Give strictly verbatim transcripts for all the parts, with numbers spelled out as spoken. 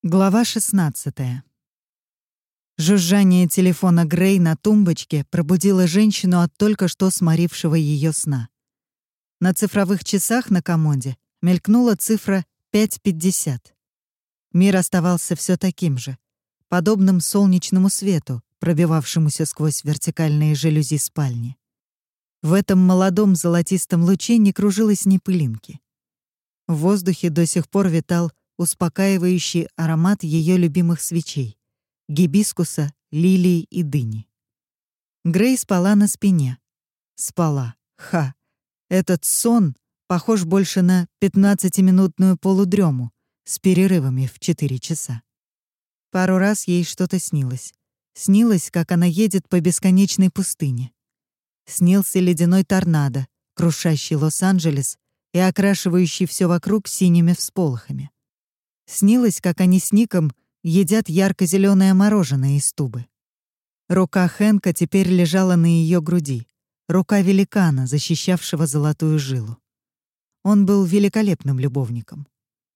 Глава шестнадцатая. Жужжание телефона Грей на тумбочке пробудило женщину от только что сморившего ее сна. На цифровых часах на комоде мелькнула цифра пять пятьдесят. Мир оставался все таким же, подобным солнечному свету, пробивавшемуся сквозь вертикальные жалюзи спальни. В этом молодом золотистом луче не кружилось ни пылинки. В воздухе до сих пор витал успокаивающий аромат ее любимых свечей — гибискуса, лилии и дыни. Грей спала на спине. Спала. Ха! Этот сон похож больше на пятнадцатиминутную полудрему с перерывами в четыре часа. Пару раз ей что-то снилось. Снилось, как она едет по бесконечной пустыне. Снился ледяной торнадо, крушащий Лос-Анджелес и окрашивающий все вокруг синими всполохами. Снилось, как они с Ником едят ярко-зеленое мороженое из тубы. Рука Хэнка теперь лежала на ее груди. Рука великана, защищавшего золотую жилу. Он был великолепным любовником.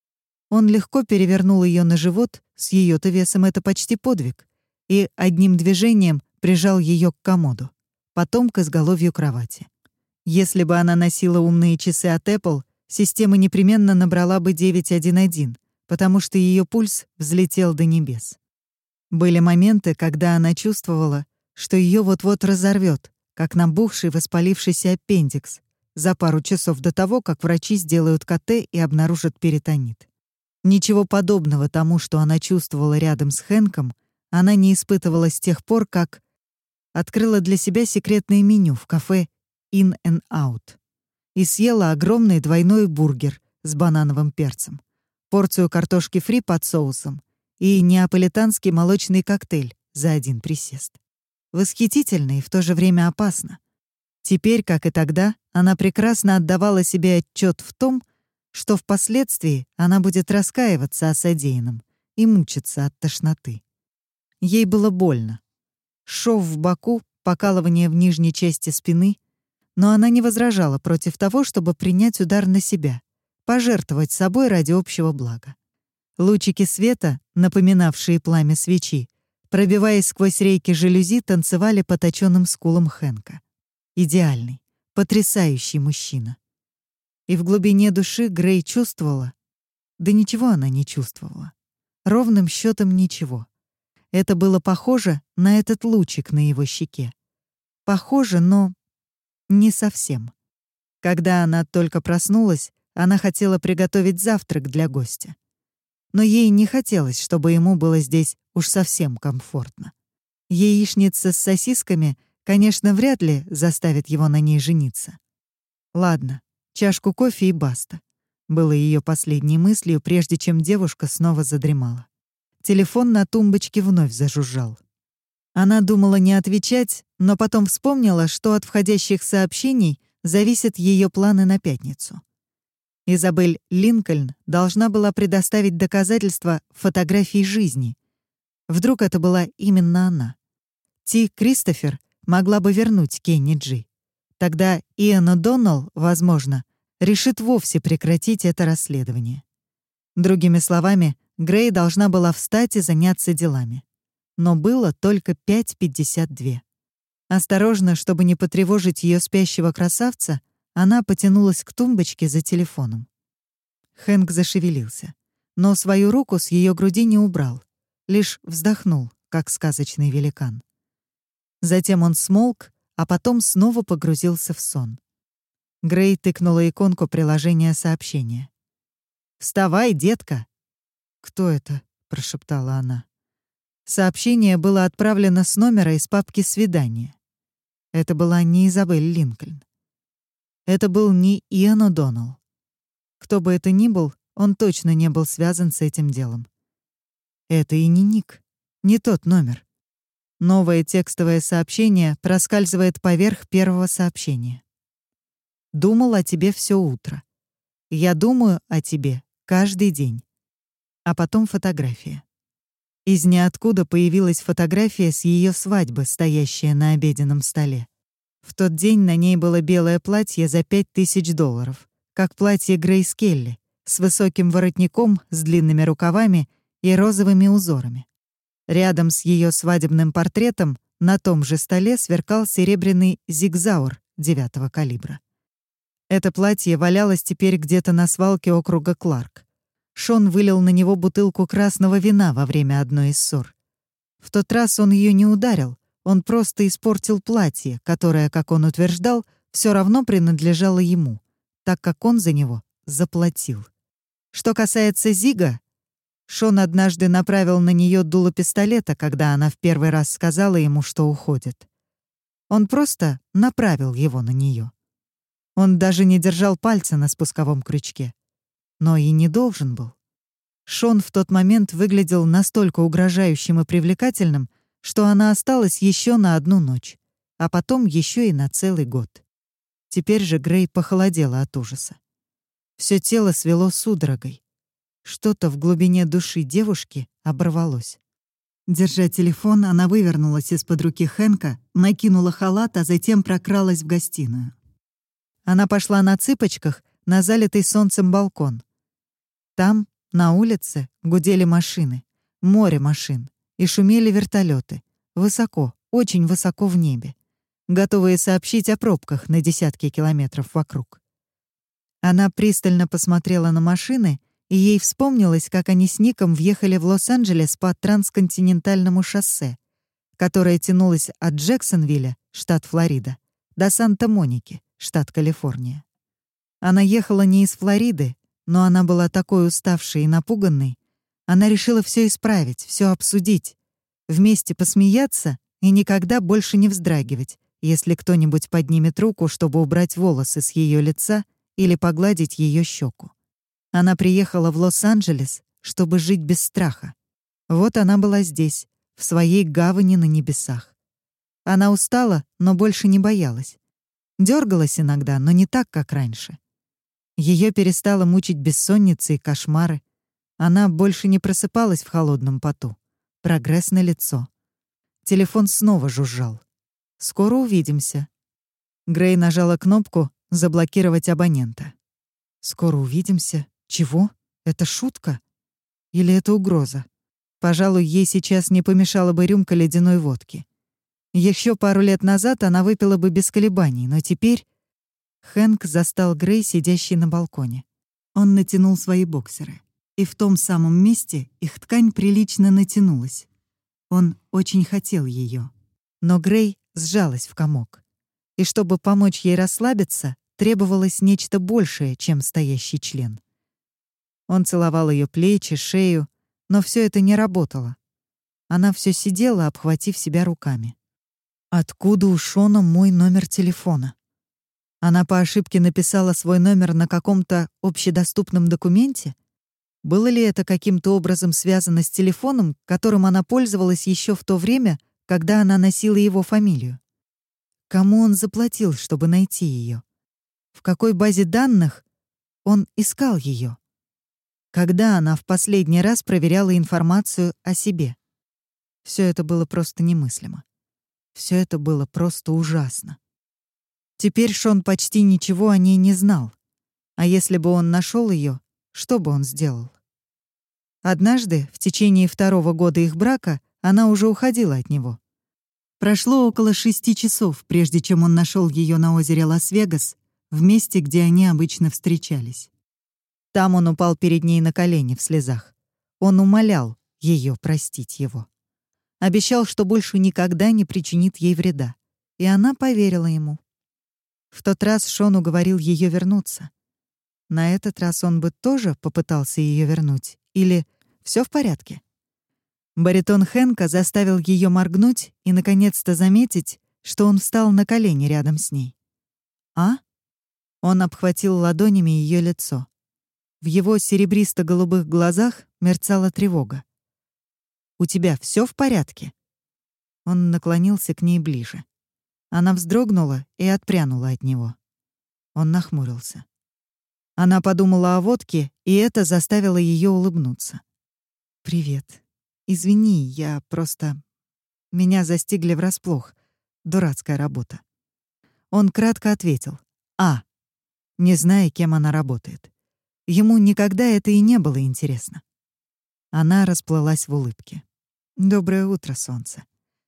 Он легко перевернул ее на живот, с ее-то весом это почти подвиг, и одним движением прижал ее к комоду, потом к изголовью кровати. Если бы она носила умные часы от Apple, система непременно набрала бы девять один один, потому что ее пульс взлетел до небес. Были моменты, когда она чувствовала, что ее вот-вот разорвет, как набухший воспалившийся аппендикс, за пару часов до того, как врачи сделают ка тэ и обнаружат перитонит. Ничего подобного тому, что она чувствовала рядом с Хэнком, она не испытывала с тех пор, как открыла для себя секретное меню в кафе In and Out и съела огромный двойной бургер с банановым перцем, порцию картошки фри под соусом и неаполитанский молочный коктейль за один присест. Восхитительно и в то же время опасно. Теперь, как и тогда, она прекрасно отдавала себе отчет в том, что впоследствии она будет раскаиваться о содеянном и мучиться от тошноты. Ей было больно. Шов в боку, покалывание в нижней части спины, но она не возражала против того, чтобы принять удар на себя, пожертвовать собой ради общего блага. Лучики света, напоминавшие пламя свечи, пробиваясь сквозь рейки жалюзи, танцевали по точёным скулам Хэнка. Идеальный, потрясающий мужчина. И в глубине души Грей чувствовала, да ничего она не чувствовала. Ровным счётом ничего. Это было похоже на этот лучик на его щеке. Похоже, но не совсем. Когда она только проснулась, она хотела приготовить завтрак для гостя. Но ей не хотелось, чтобы ему было здесь уж совсем комфортно. Яичница с сосисками, конечно, вряд ли заставит его на ней жениться. Ладно, чашку кофе и баста. Было ее последней мыслью, прежде чем девушка снова задремала. Телефон на тумбочке вновь зажужжал. Она думала не отвечать, но потом вспомнила, что от входящих сообщений зависят ее планы на пятницу. Изабель Линкольн должна была предоставить доказательства фотографий жизни. Вдруг это была именно она. Ти Кристофер могла бы вернуть Кенни Джи. Тогда Иэн О'Доннелл, возможно, решит вовсе прекратить это расследование. Другими словами, Грей должна была встать и заняться делами. Но было только пять пятьдесят два. Осторожно, чтобы не потревожить ее спящего красавца, она потянулась к тумбочке за телефоном. Хэнк зашевелился, но свою руку с ее груди не убрал, лишь вздохнул, как сказочный великан. Затем он смолк, а потом снова погрузился в сон. Грей тыкнула иконку приложения сообщения. «Вставай, детка!» «Кто это?» — прошептала она. Сообщение было отправлено с номера из папки «Свидание». Это была не Изабель Линкольн. Это был не Иэн О'Доннелл. Кто бы это ни был, он точно не был связан с этим делом. Это и не Ник, не тот номер. Новое текстовое сообщение проскальзывает поверх первого сообщения. «Думал о тебе все утро. Я думаю о тебе каждый день». А потом фотография. Из ниоткуда появилась фотография с ее свадьбы, стоящая на обеденном столе. В тот день на ней было белое платье за пять тысяч долларов, как платье Грейс Келли, с высоким воротником, с длинными рукавами и розовыми узорами. Рядом с ее свадебным портретом на том же столе сверкал серебряный зигзаур девятого калибра. Это платье валялось теперь где-то на свалке округа Кларк. Шон вылил на него бутылку красного вина во время одной из ссор. В тот раз он ее не ударил, он просто испортил платье, которое, как он утверждал, все равно принадлежало ему, так как он за него заплатил. Что касается Зига, Шон однажды направил на нее дуло пистолета, когда она в первый раз сказала ему, что уходит. Он просто направил его на нее. Он даже не держал пальца на спусковом крючке. Но и не должен был. Шон в тот момент выглядел настолько угрожающим и привлекательным, что она осталась еще на одну ночь, а потом еще и на целый год. Теперь же Грей похолодела от ужаса. Все тело свело судорогой. Что-то в глубине души девушки оборвалось. Держа телефон, она вывернулась из-под руки Хэнка, накинула халат, а затем прокралась в гостиную. Она пошла на цыпочках на залитый солнцем балкон. Там, на улице, гудели машины, море машин, и шумели вертолеты, высоко, очень высоко в небе, готовые сообщить о пробках на десятки километров вокруг. Она пристально посмотрела на машины, и ей вспомнилось, как они с Ником въехали в Лос-Анджелес по трансконтинентальному шоссе, которое тянулось от Джексонвилля, штат Флорида, до Санта-Моники, штат Калифорния. Она ехала не из Флориды, но она была такой уставшей и напуганной. Она решила все исправить, все обсудить, вместе посмеяться и никогда больше не вздрагивать, если кто-нибудь поднимет руку, чтобы убрать волосы с ее лица или погладить ее щеку. Она приехала в Лос-Анджелес, чтобы жить без страха. Вот она была здесь, в своей гавани на небесах. Она устала, но больше не боялась. Дёргалась иногда, но не так, как раньше. Ее перестала мучить бессонница и кошмары. Она больше не просыпалась в холодном поту. Прогресс налицо. Телефон снова жужжал. «Скоро увидимся». Грей нажала кнопку «Заблокировать абонента». «Скоро увидимся»? Чего? Это шутка? Или это угроза? Пожалуй, ей сейчас не помешала бы рюмка ледяной водки. Еще пару лет назад она выпила бы без колебаний, но теперь... Хэнк застал Грей, сидящей на балконе. Он натянул свои боксеры. И в том самом месте их ткань прилично натянулась. Он очень хотел ее. Но Грей сжалась в комок. И чтобы помочь ей расслабиться, требовалось нечто большее, чем стоящий член. Он целовал ее плечи, шею, но все это не работало. Она все сидела, обхватив себя руками. Откуда у Шона мой номер телефона? Она по ошибке написала свой номер на каком-то общедоступном документе? Было ли это каким-то образом связано с телефоном, которым она пользовалась еще в то время, когда она носила его фамилию? Кому он заплатил, чтобы найти ее? В какой базе данных он искал ее? Когда она в последний раз проверяла информацию о себе? Все это было просто немыслимо. Все это было просто ужасно. Теперь Шон почти ничего о ней не знал. А если бы он нашел ее, что бы он сделал? Однажды, в течение второго года их брака, она уже уходила от него. Прошло около шести часов, прежде чем он нашел ее на озере Лас-Вегас, в месте, где они обычно встречались. Там он упал перед ней на колени в слезах. Он умолял ее простить его. Обещал, что больше никогда не причинит ей вреда. И она поверила ему. В тот раз Шон уговорил ее вернуться. На этот раз он бы тоже попытался ее вернуть. Или все в порядке? Баритон Хэнка заставил ее моргнуть и, наконец-то, заметить, что он встал на колени рядом с ней. «А?» Он обхватил ладонями ее лицо. В его серебристо-голубых глазах мерцала тревога. «У тебя все в порядке?» Он наклонился к ней ближе. Она вздрогнула и отпрянула от него. Он нахмурился. Она подумала о водке, и это заставило ее улыбнуться. «Привет. Извини, я просто... Меня застигли врасплох. Дурацкая работа». Он кратко ответил «А», не зная, кем она работает. Ему никогда это и не было интересно. Она расплылась в улыбке. «Доброе утро, солнце».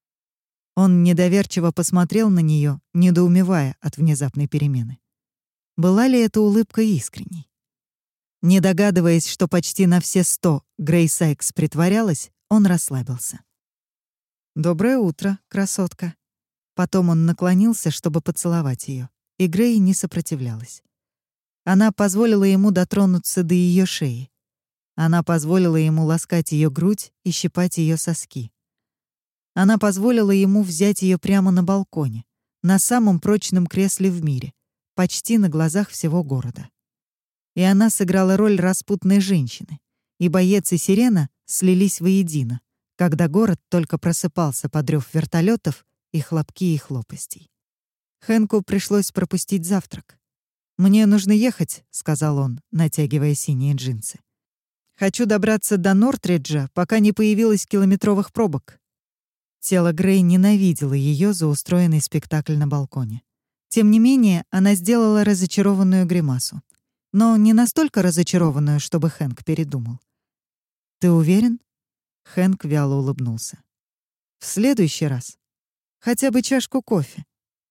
Он недоверчиво посмотрел на нее, недоумевая от внезапной перемены. Была ли эта улыбка искренней? Не догадываясь, что почти на все сто Грей Сайкс притворялась, он расслабился. «Доброе утро, красотка». Потом он наклонился, чтобы поцеловать ее, и Грей не сопротивлялась. Она позволила ему дотронуться до ее шеи. Она позволила ему ласкать ее грудь и щипать ее соски. Она позволила ему взять ее прямо на балконе, на самом прочном кресле в мире, почти на глазах всего города. И она сыграла роль распутной женщины, и боец и сирена слились воедино, когда город только просыпался под рев вертолетов и хлопки их лопастей. Хэнку пришлось пропустить завтрак. «Мне нужно ехать», — сказал он, натягивая синие джинсы. «Хочу добраться до Нортриджа, пока не появилось километровых пробок». Тело Грей ненавидело ее за устроенный спектакль на балконе. Тем не менее, она сделала разочарованную гримасу. Но не настолько разочарованную, чтобы Хэнк передумал. «Ты уверен?» Хэнк вяло улыбнулся. «В следующий раз. Хотя бы чашку кофе».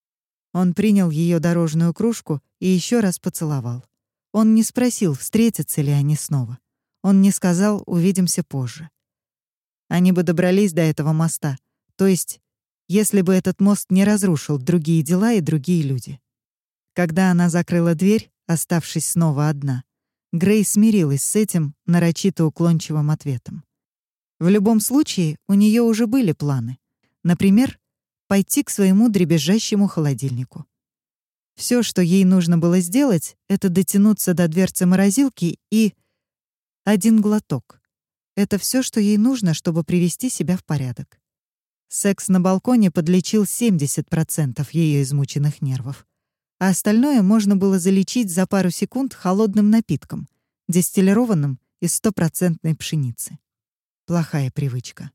Он принял ее дорожную кружку и еще раз поцеловал. Он не спросил, встретятся ли они снова. Он не сказал «увидимся позже». Они бы добрались до этого моста, то есть, если бы этот мост не разрушил другие дела и другие люди. Когда она закрыла дверь, оставшись снова одна, Грей смирилась с этим нарочито уклончивым ответом. В любом случае, у нее уже были планы. Например, пойти к своему дребезжащему холодильнику. Все, что ей нужно было сделать, это дотянуться до дверцы морозилки и... Один глоток. Это все, что ей нужно, чтобы привести себя в порядок. Секс на балконе подлечил семьдесят процентов ее измученных нервов, а остальное можно было залечить за пару секунд холодным напитком, дистиллированным из стопроцентной пшеницы. Плохая привычка.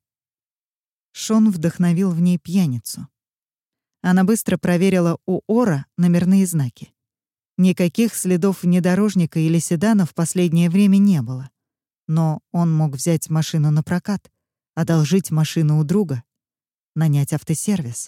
Шон вдохновил в ней пьяницу. Она быстро проверила у Ора номерные знаки. Никаких следов внедорожника или седана в последнее время не было. Но он мог взять машину на прокат, одолжить машину у друга, нанять автосервис.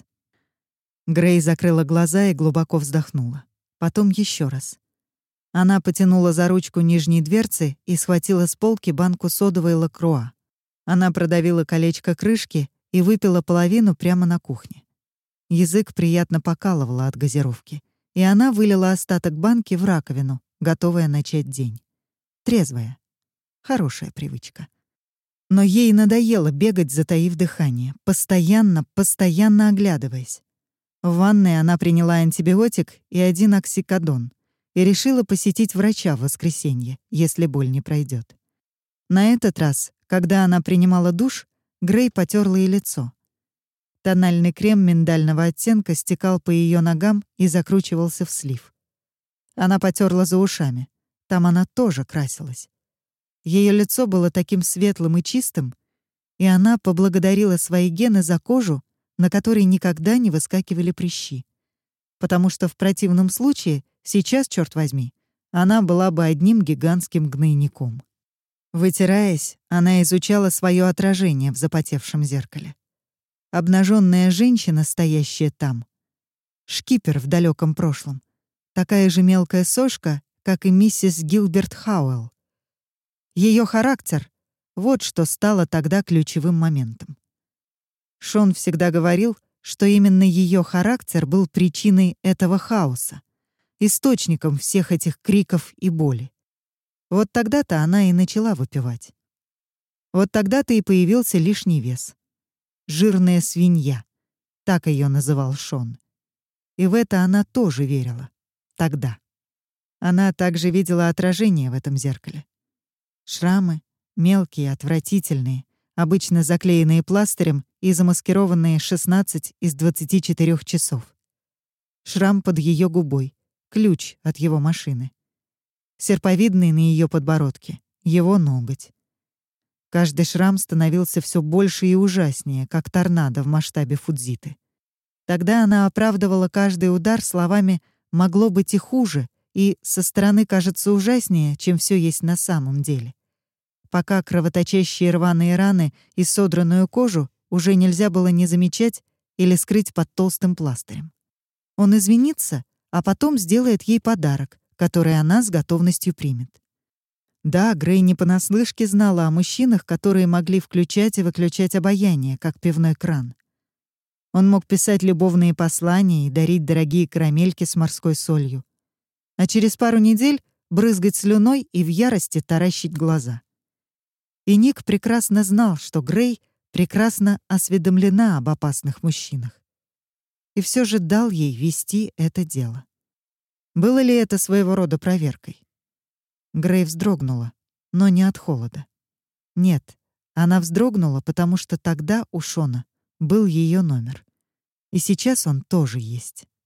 Грей закрыла глаза и глубоко вздохнула. Потом еще раз. Она потянула за ручку нижней дверцы и схватила с полки банку содовой Лакруа. Она продавила колечко крышки и выпила половину прямо на кухне. Язык приятно покалывало от газировки, и она вылила остаток банки в раковину, готовая начать день. Трезвая. Хорошая привычка. Но ей надоело бегать, затаив дыхание, постоянно, постоянно оглядываясь. В ванной она приняла антибиотик и один оксикодон и решила посетить врача в воскресенье, если боль не пройдет. На этот раз, когда она принимала душ, Грей потёрла ей лицо. Тональный крем миндального оттенка стекал по ее ногам и закручивался в слив. Она потёрла за ушами. Там она тоже красилась. Ее лицо было таким светлым и чистым, и она поблагодарила свои гены за кожу, на которой никогда не выскакивали прыщи. Потому что в противном случае, сейчас, черт возьми, она была бы одним гигантским гнойником. Вытираясь, она изучала свое отражение в запотевшем зеркале. Обнаженная женщина, стоящая там. Шкипер в далеком прошлом. Такая же мелкая сошка, как и миссис Гилберт Хауэлл. Ее характер — вот что стало тогда ключевым моментом. Шон всегда говорил, что именно ее характер был причиной этого хаоса, источником всех этих криков и боли. Вот тогда-то она и начала выпивать. Вот тогда-то и появился лишний вес. «Жирная свинья», — так ее называл Шон. И в это она тоже верила. Тогда. Она также видела отражение в этом зеркале. Шрамы, мелкие, отвратительные, обычно заклеенные пластырем и замаскированные шестнадцать из двадцати четырёх часов. Шрам под ее губой, ключ от его машины. Серповидный на ее подбородке, его ноготь. Каждый шрам становился все больше и ужаснее, как торнадо в масштабе Фудзиты. Тогда она оправдывала каждый удар словами «могло быть и хуже», и «со стороны кажется ужаснее, чем все есть на самом деле». пока кровоточащие рваные раны и содранную кожу уже нельзя было не замечать или скрыть под толстым пластырем. Он извинится, а потом сделает ей подарок, который она с готовностью примет. Да, Грей не понаслышке знала о мужчинах, которые могли включать и выключать обаяние, как пивной кран. Он мог писать любовные послания и дарить дорогие карамельки с морской солью. А через пару недель брызгать слюной и в ярости таращить глаза. И Ник прекрасно знал, что Грей прекрасно осведомлена об опасных мужчинах. И все же дал ей вести это дело. Было ли это своего рода проверкой? Грей вздрогнула, но не от холода. Нет, она вздрогнула, потому что тогда у Шона был ее номер. И сейчас он тоже есть.